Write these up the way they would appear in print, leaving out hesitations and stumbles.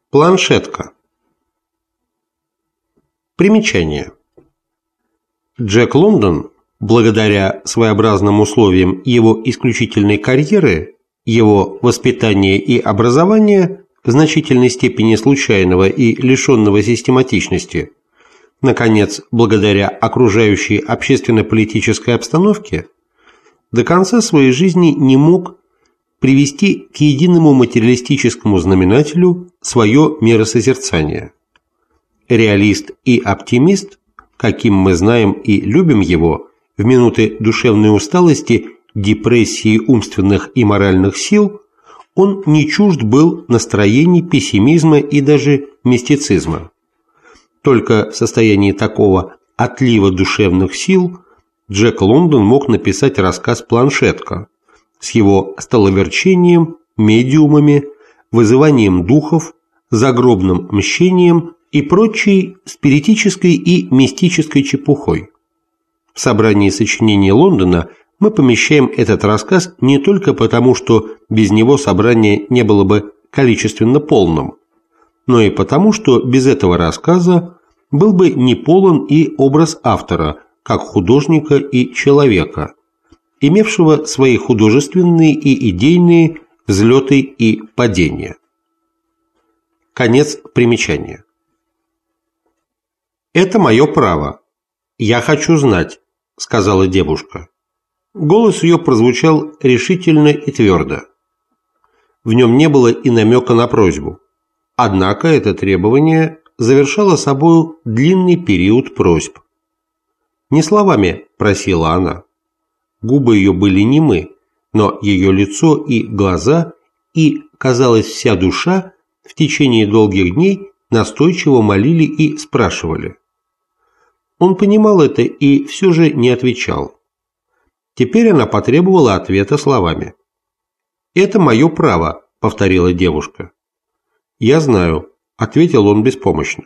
Планшетка. Примечание. Джек Лондон, благодаря своеобразным условиям его исключительной карьеры, его воспитания и образования, в значительной степени случайного и лишенного систематичности, наконец, благодаря окружающей общественно-политической обстановке, до конца своей жизни не мог привести к единому материалистическому знаменателю свое миросозерцание. Реалист и оптимист, каким мы знаем и любим его, в минуты душевной усталости, депрессии умственных и моральных сил, он не чужд был настроений пессимизма и даже мистицизма. Только в состоянии такого отлива душевных сил Джек Лондон мог написать рассказ «Планшетка» с его столоверчением, медиумами, вызыванием духов, загробным мщением и прочей спиритической и мистической чепухой. В собрании сочинений Лондона мы помещаем этот рассказ не только потому, что без него собрание не было бы количественно полным, но и потому, что без этого рассказа был бы неполон и образ автора, как художника и человека, имевшего свои художественные и идейные взлеты и падения. Конец примечания. «Это мое право. Я хочу знать», – сказала девушка. Голос ее прозвучал решительно и твердо. В нем не было и намека на просьбу. Однако это требование завершало собою длинный период просьб. «Не словами», – просила она. Губы ее были немы, но ее лицо и глаза, и, казалось, вся душа в течение долгих дней настойчиво молили и спрашивали. Он понимал это и все же не отвечал. Теперь она потребовала ответа словами. «Это мое право», – повторила девушка. «Я знаю», – ответил он беспомощно.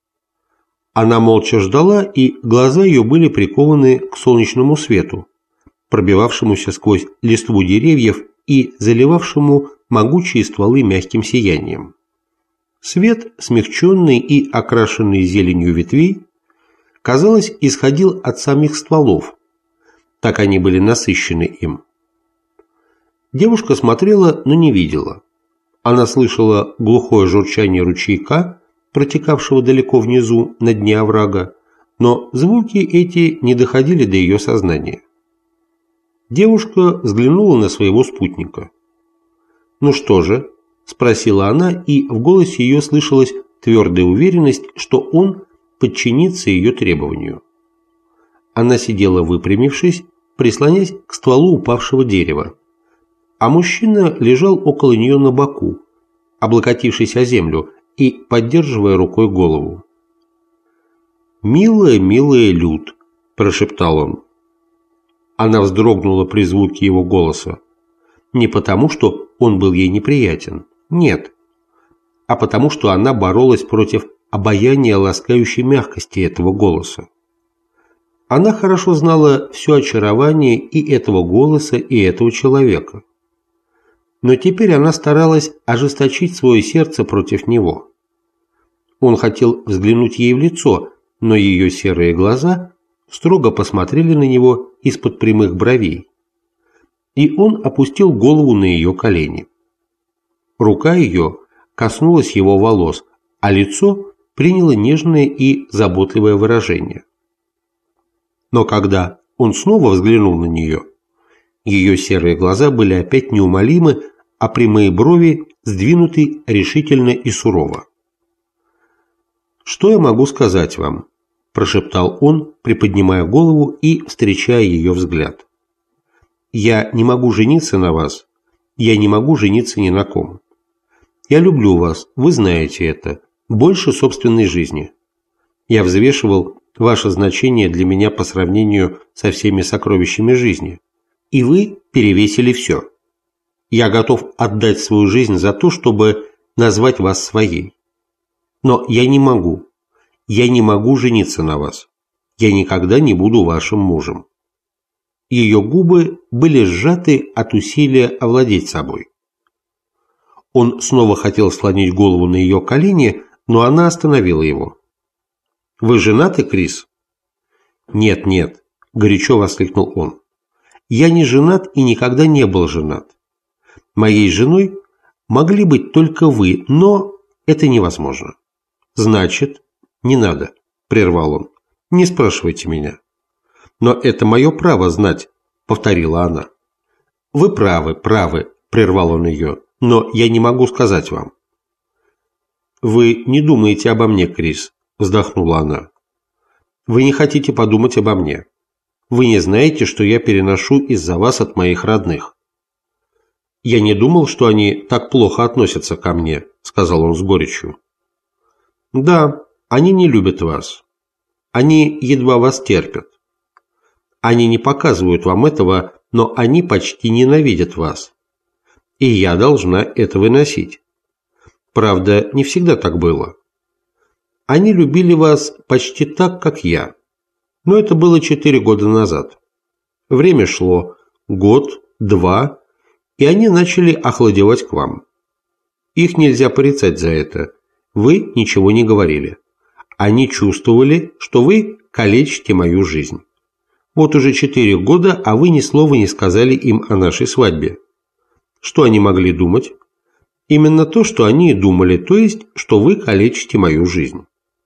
Она молча ждала, и глаза ее были прикованы к солнечному свету, пробивавшемуся сквозь листву деревьев и заливавшему могучие стволы мягким сиянием. Свет, смягченный и окрашенный зеленью ветвей, казалось, исходил от самих стволов, так они были насыщены им. Девушка смотрела, но не видела. Она слышала глухое журчание ручейка, протекавшего далеко внизу, на дне оврага, но звуки эти не доходили до ее сознания. Девушка взглянула на своего спутника. «Ну что же?» – спросила она, и в голосе ее слышалась твердая уверенность, что он подчинится ее требованию. Она сидела выпрямившись, прислонясь к стволу упавшего дерева, а мужчина лежал около нее на боку, облокотившись о землю и поддерживая рукой голову. «Милая, милая Люд», – прошептал он. Она вздрогнула при звуке его голоса. Не потому, что он был ей неприятен, нет, а потому, что она боролась против обаяния ласкающей мягкости этого голоса. Она хорошо знала все очарование и этого голоса, и этого человека. Но теперь она старалась ожесточить свое сердце против него. Он хотел взглянуть ей в лицо, но ее серые глаза строго посмотрели на него из-под прямых бровей. И он опустил голову на ее колени. Рука ее коснулась его волос, а лицо приняло нежное и заботливое выражение. Но когда он снова взглянул на нее, ее серые глаза были опять неумолимы, а прямые брови сдвинуты решительно и сурово. «Что я могу сказать вам?» – прошептал он, приподнимая голову и встречая ее взгляд. «Я не могу жениться на вас, я не могу жениться ни на ком. Я люблю вас, вы знаете это, больше собственной жизни. Я взвешивал ваше значение для меня по сравнению со всеми сокровищами жизни, и вы перевесили все. Я готов отдать свою жизнь за то, чтобы назвать вас своей. Но я не могу жениться на вас. Я никогда не буду вашим мужем». Ее губы были сжаты от усилия овладеть собой. Он снова хотел склонить голову на ее колени, но она остановила его. «Вы женаты, Крис?» «Нет, нет», – горячо воскликнул он. «Я не женат и никогда не был женат. Моей женой могли быть только вы, но это невозможно». «Значит, не надо», – прервал он. «Не спрашивайте меня». «Но это мое право знать», – повторила она. «Вы правы, правы», – прервал он ее, – «но я не могу сказать вам». «Вы не думаете обо мне, Крис», – вздохнула она. «Вы не хотите подумать обо мне. Вы не знаете, что я переношу из-за вас от моих родных». «Я не думал, что они так плохо относятся ко мне», – сказал он с горечью. «Да, они не любят вас. Они едва вас терпят. Они не показывают вам этого, но они почти ненавидят вас. И я должна это выносить. Правда, не всегда так было. Они любили вас почти так, как я. Но это было 4 года назад. Время шло, год, 2, и они начали охладевать к вам. Их нельзя порицать за это. Вы ничего не говорили. Они чувствовали, что вы калечите мою жизнь. Вот уже 4 года, а вы ни слова не сказали им о нашей свадьбе. Что они могли думать? Именно то, что они и думали, то есть, что вы калечите мою жизнь».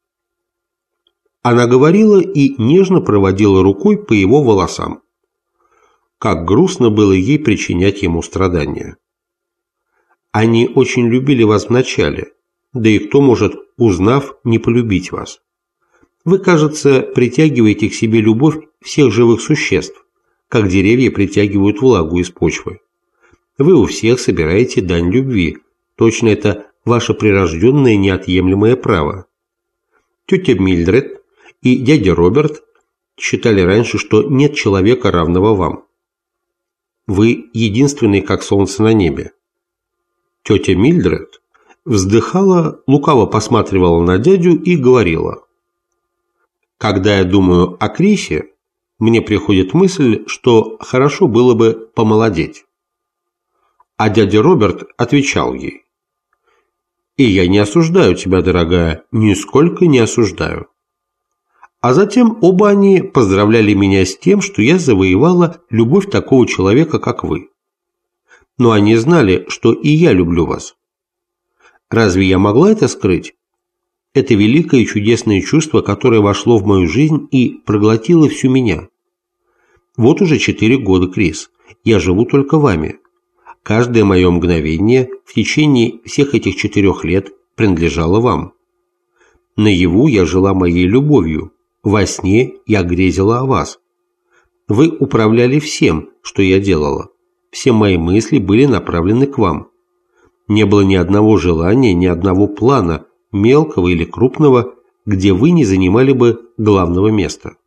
Она говорила и нежно проводила рукой по его волосам. Как грустно было ей причинять ему страдания. «Они очень любили вас вначале, да и кто может, узнав, не полюбить вас? Вы, кажется, притягиваете к себе любовь всех живых существ, как деревья притягивают влагу из почвы. Вы у всех собираете дань любви. Точно это ваше прирожденное неотъемлемое право. Тетя Мильдред и дядя Роберт считали раньше, что нет человека, равного вам. Вы единственный, как солнце на небе». Тетя Мильдред вздыхала, лукаво посматривала на дядю и говорила: «Когда я думаю о Крисе, мне приходит мысль, что хорошо было бы помолодеть». А дядя Роберт отвечал ей: «И я не осуждаю тебя, дорогая, нисколько не осуждаю». А затем оба они поздравляли меня с тем, что я завоевала любовь такого человека, как вы. Но они знали, что и я люблю вас. Разве я могла это скрыть? Это великое и чудесное чувство, которое вошло в мою жизнь и проглотило всю меня. Вот уже 4 года, Крис, я живу только вами. Каждое мое мгновение в течение всех этих 4 лет принадлежало вам. Наяву я жила моей любовью, во сне я грезила о вас. Вы управляли всем, что я делала. Все мои мысли были направлены к вам. Не было ни одного желания, ни одного плана, мелкого или крупного, где вы не занимали бы главного места.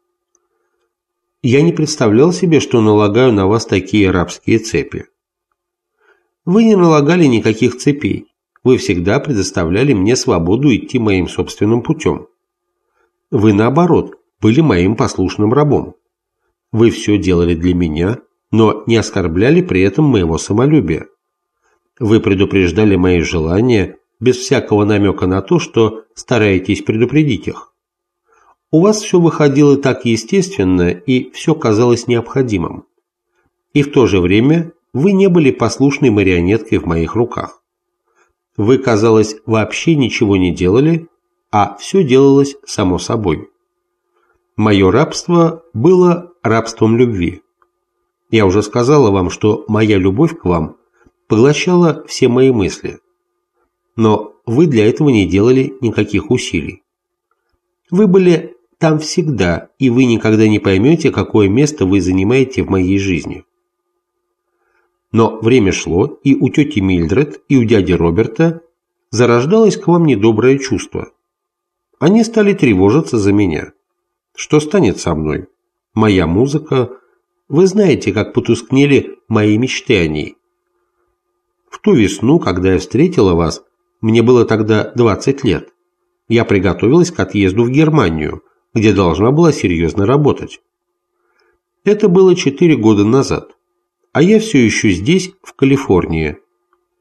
Я не представлял себе, что налагаю на вас такие рабские цепи. Вы не налагали никаких цепей. Вы всегда предоставляли мне свободу идти моим собственным путем. Вы, наоборот, были моим послушным рабом. Вы все делали для меня, но не оскорбляли при этом моего самолюбия. Вы предупреждали мои желания без всякого намека на то, что стараетесь предупредить их. У вас все выходило так естественно, и все казалось необходимым. И в то же время вы не были послушной марионеткой в моих руках. Вы, казалось, вообще ничего не делали, а все делалось само собой. Мое рабство было рабством любви. Я уже сказала вам, что моя любовь к вам поглощала все мои мысли. Но вы для этого не делали никаких усилий. Вы были там всегда, и вы никогда не поймете, какое место вы занимаете в моей жизни. Но время шло, и у тети Мильдред, и у дяди Роберта зарождалось к вам недоброе чувство. Они стали тревожиться за меня. Что станет со мной? Моя музыка... Вы знаете, как потускнели мои мечты о ней. В ту весну, когда я встретила вас, мне было тогда 20 лет. Я приготовилась к отъезду в Германию, где должна была серьезно работать. Это было 4 года назад, а я все еще здесь, в Калифорнии.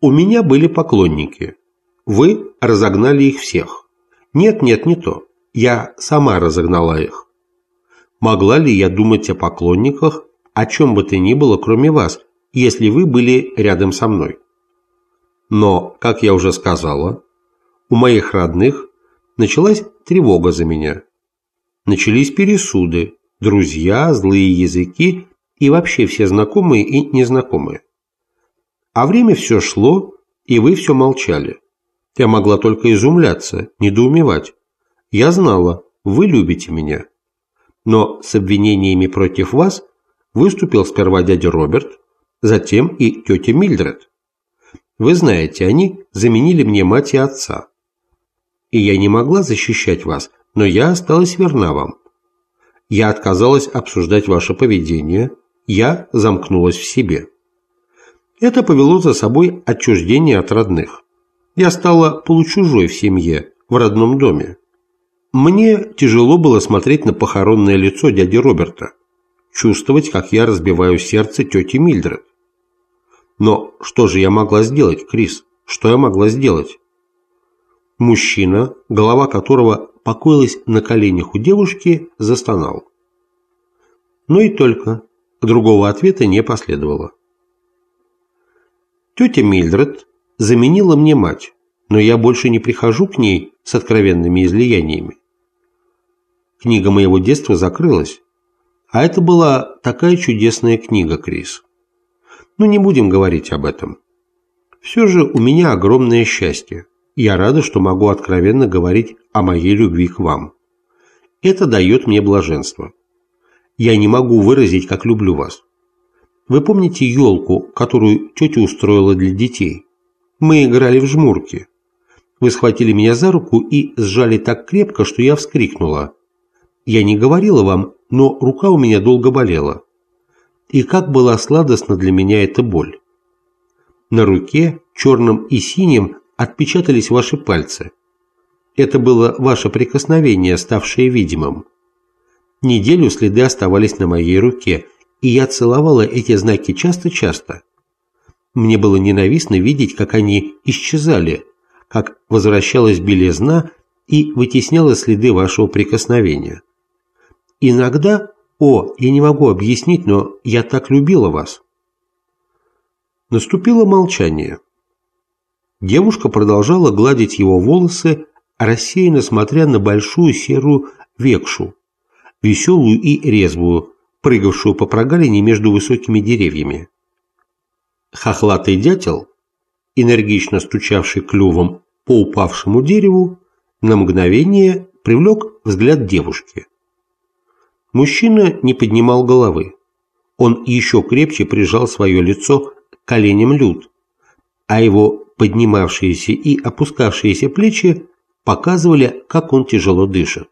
У меня были поклонники. Вы разогнали их всех. Нет, не то. Я сама разогнала их. Могла ли я думать о поклонниках, о чем бы то ни было, кроме вас, если вы были рядом со мной? Но, как я уже сказала, у моих родных началась тревога за меня. Начались пересуды, друзья, злые языки и вообще все знакомые и незнакомые. А время все шло, и вы все молчали. Я могла только изумляться, недоумевать. Я знала, вы любите меня. Но с обвинениями против вас выступил сперва дядя Роберт, затем и тетя Мильдред. Вы знаете, они заменили мне мать и отца. И я не могла защищать вас, но я осталась верна вам. Я отказалась обсуждать ваше поведение, я замкнулась в себе. Это повело за собой отчуждение от родных. Я стала получужой в семье, в родном доме. Мне тяжело было смотреть на похоронное лицо дяди Роберта, чувствовать, как я разбиваю сердце тети Мильдред. Но что же я могла сделать, Крис? Что я могла сделать? Мужчина, голова которого покоилась на коленях у девушки, застонал. Но и только. Другого ответа не последовало. Тетя Мильдред заменила мне мать, но я больше не прихожу к ней с откровенными излияниями. Книга моего детства закрылась, а это была такая чудесная книга, Крис. Но не будем говорить об этом. Все же у меня огромное счастье. Я рада, что могу откровенно говорить о моей любви к вам. Это дает мне блаженство. Я не могу выразить, как люблю вас. Вы помните елку, которую тетя устроила для детей? Мы играли в жмурки. Вы схватили меня за руку и сжали так крепко, что я вскрикнула. Я не говорила вам, но рука у меня долго болела. И как была сладостна для меня эта боль. На руке, черным и синим, отпечатались ваши пальцы. Это было ваше прикосновение, ставшее видимым. Неделю следы оставались на моей руке, и я целовала эти знаки часто-часто. Мне было ненавистно видеть, как они исчезали, как возвращалась белизна и вытесняла следы вашего прикосновения. Иногда, я не могу объяснить, но я так любила вас. Наступило молчание. Девушка продолжала гладить его волосы, рассеянно смотря на большую серую векшу, веселую и резвую, прыгавшую по прогалине между высокими деревьями. Хохлатый дятел, энергично стучавший клювом по упавшему дереву, на мгновение привлек взгляд девушки. Мужчина не поднимал головы. Он еще крепче прижал свое лицо к коленям Люд, а его поднимавшиеся и опускавшиеся плечи показывали, как он тяжело дышит.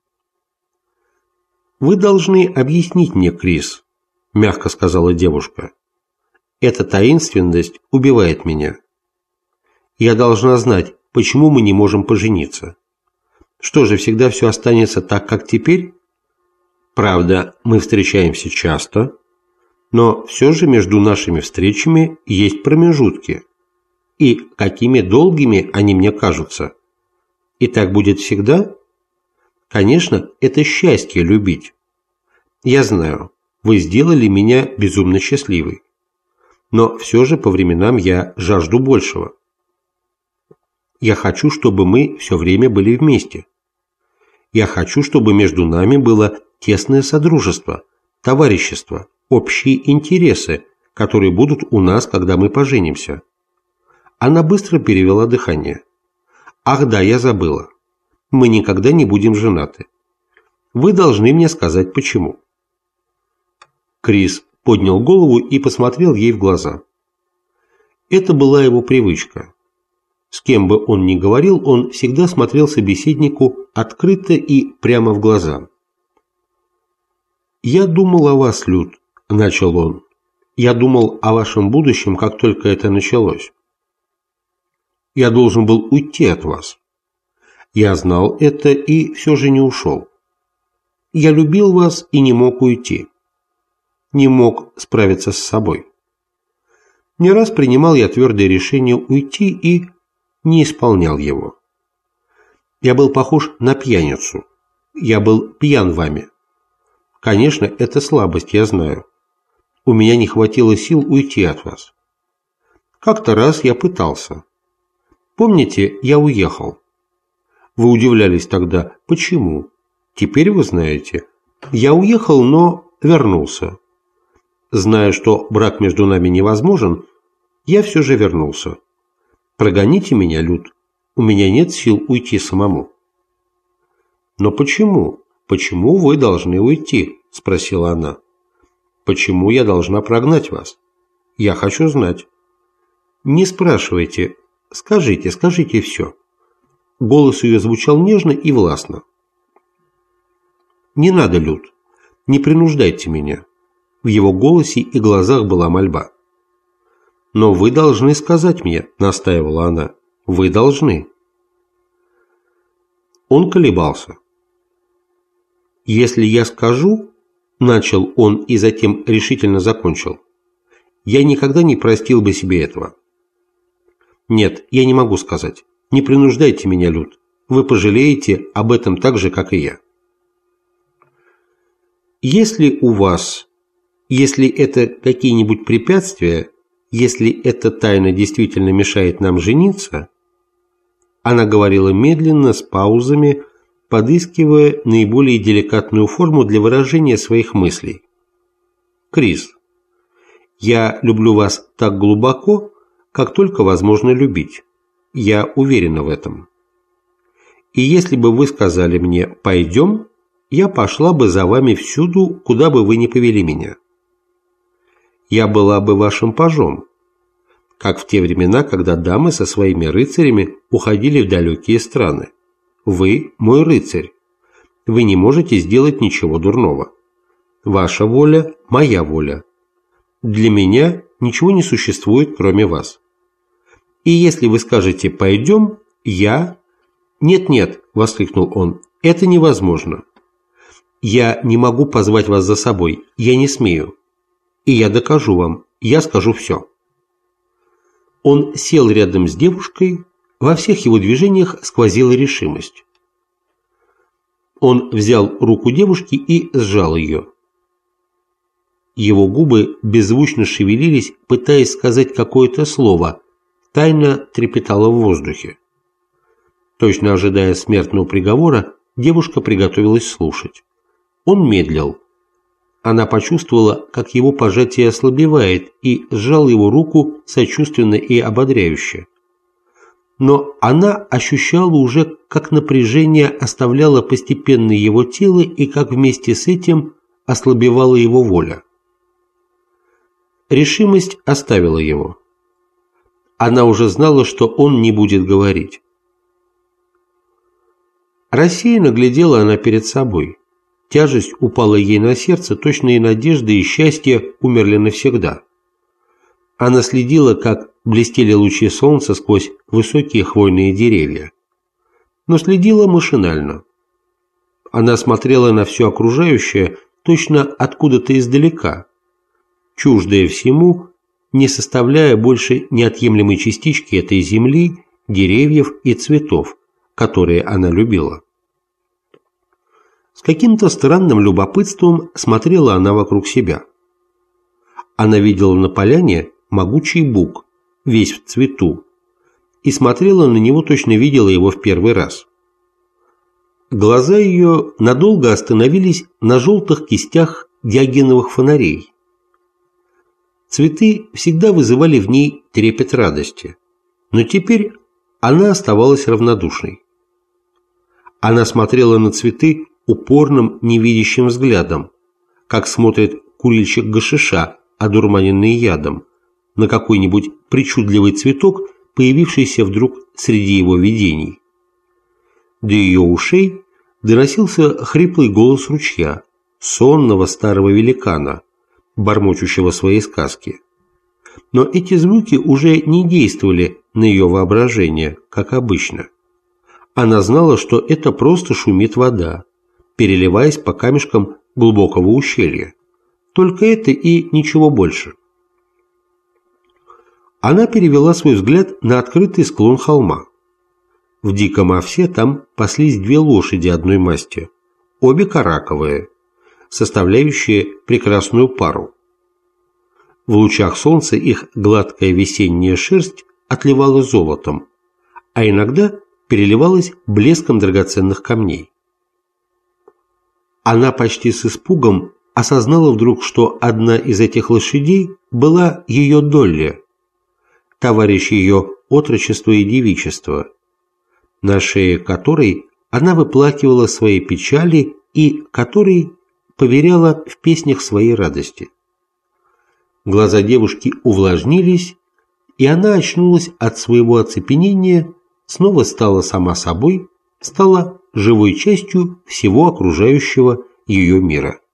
«Вы должны объяснить мне, Крис», – мягко сказала девушка. «Эта таинственность убивает меня. Я должна знать, почему мы не можем пожениться. Что же, всегда все останется так, как теперь? Правда, мы встречаемся часто, но все же между нашими встречами есть промежутки. И какими долгими они мне кажутся. И так будет всегда? Конечно, это счастье любить. Я знаю, вы сделали меня безумно счастливой. Но все же по временам я жажду большего. Я хочу, чтобы мы все время были вместе. Я хочу, чтобы между нами было тесное содружество, товарищество, общие интересы, которые будут у нас, когда мы поженимся. Она быстро перевела дыхание. Ах да, я забыла. Мы никогда не будем женаты. Вы должны мне сказать, почему. Крис поднял голову и посмотрел ей в глаза. Это была его привычка. С кем бы он ни говорил, он всегда смотрел собеседнику открыто и прямо в глаза. «Я думал о вас, Люд», – начал он. «Я думал о вашем будущем, как только это началось. Я должен был уйти от вас. Я знал это и все же не ушел. Я любил вас и не мог уйти. Не мог справиться с собой. Не раз принимал я твердое решение уйти и не исполнял его. Я был похож на пьяницу. Я был пьян вами. Конечно, это слабость, я знаю. У меня не хватило сил уйти от вас. Как-то раз я пытался. Помните, я уехал. Вы удивлялись тогда, почему? Теперь вы знаете. Я уехал, но вернулся. Зная, что брак между нами невозможен, я все же вернулся. Прогоните меня, Люд. У меня нет сил уйти самому. Но почему? Почему вы должны уйти? Спросила она. Почему я должна прогнать вас? Я хочу знать. Не спрашивайте. Скажите все. Голос ее звучал нежно и властно. Не надо, Люд. Не принуждайте меня. В его голосе и глазах была мольба. «Но вы должны сказать мне», – настаивала она. «Вы должны». Он колебался. «Если я скажу», – начал он и затем решительно закончил, – «я никогда не простил бы себе этого». «Нет, я не могу сказать. Не принуждайте меня, Люд. Вы пожалеете об этом так же, как и я». «Если у вас, если это какие-нибудь препятствия, если эта тайна действительно мешает нам жениться», она говорила медленно, с паузами, подыскивая наиболее деликатную форму для выражения своих мыслей. «Крис, я люблю вас так глубоко, как только возможно любить. Я уверена в этом. И если бы вы сказали мне «пойдем», я пошла бы за вами всюду, куда бы вы ни повели меня. Я была бы вашим пажом, как в те времена, когда дамы со своими рыцарями уходили в далекие страны. Вы мой рыцарь. Вы не можете сделать ничего дурного. Ваша воля – моя воля. Для меня ничего не существует, кроме вас. И если вы скажете «пойдем», я… «Нет-нет», – воскликнул он, – «это невозможно. Я не могу позвать вас за собой, я не смею. И я докажу вам, я скажу все». Он сел рядом с девушкой, во всех его движениях сквозила решимость. Он взял руку девушки и сжал ее. Его губы беззвучно шевелились, пытаясь сказать какое-то слово, тайно трепетало в воздухе. Точно ожидая смертного приговора, девушка приготовилась слушать. Он медлил. Она почувствовала, как его пожатие ослабевает, и сжал его руку сочувственно и ободряюще. Но она ощущала уже, как напряжение оставляло постепенно его тело и как вместе с этим ослабевала его воля. Решимость оставила его. Она уже знала, что он не будет говорить. Рассеянно глядела она перед собой. Тяжесть упала ей на сердце, точно и надежды, и счастье умерли навсегда. Она следила, как блестели лучи солнца сквозь высокие хвойные деревья. Но следила машинально. Она смотрела на все окружающее точно откуда-то издалека, чуждая всему, не составляя больше неотъемлемой частички этой земли, деревьев и цветов, которые она любила. С каким-то странным любопытством смотрела она вокруг себя. Она видела на поляне могучий бук, весь в цвету, и смотрела на него, точно видела его в первый раз. Глаза ее надолго остановились на желтых кистях диогеновых фонарей. Цветы всегда вызывали в ней трепет радости, но теперь она оставалась равнодушной. Она смотрела на цветы упорным невидящим взглядом, как смотрит курильщик гашиша, одурманенный ядом, на какой-нибудь причудливый цветок, появившийся вдруг среди его видений. До ее ушей доносился хриплый голос ручья, сонного старого великана, бормочущего свои сказки. Но эти звуки уже не действовали на ее воображение, как обычно. Она знала, что это просто шумит вода, переливаясь по камешкам глубокого ущелья. Только это и ничего больше. Она перевела свой взгляд на открытый склон холма. В диком овсе там паслись две лошади одной масти, обе караковые, составляющие прекрасную пару. В лучах солнца их гладкая весенняя шерсть отливала золотом, а иногда переливалась блеском драгоценных камней. Она почти с испугом осознала вдруг, что одна из этих лошадей была ее Долли, товарищ ее отрочества и девичества, на шее которой она выплакивала свои печали и которой поверяла в песнях своей радости. Глаза девушки увлажнились, и она очнулась от своего оцепенения, снова стала сама собой, стала живой частью всего окружающего ее мира.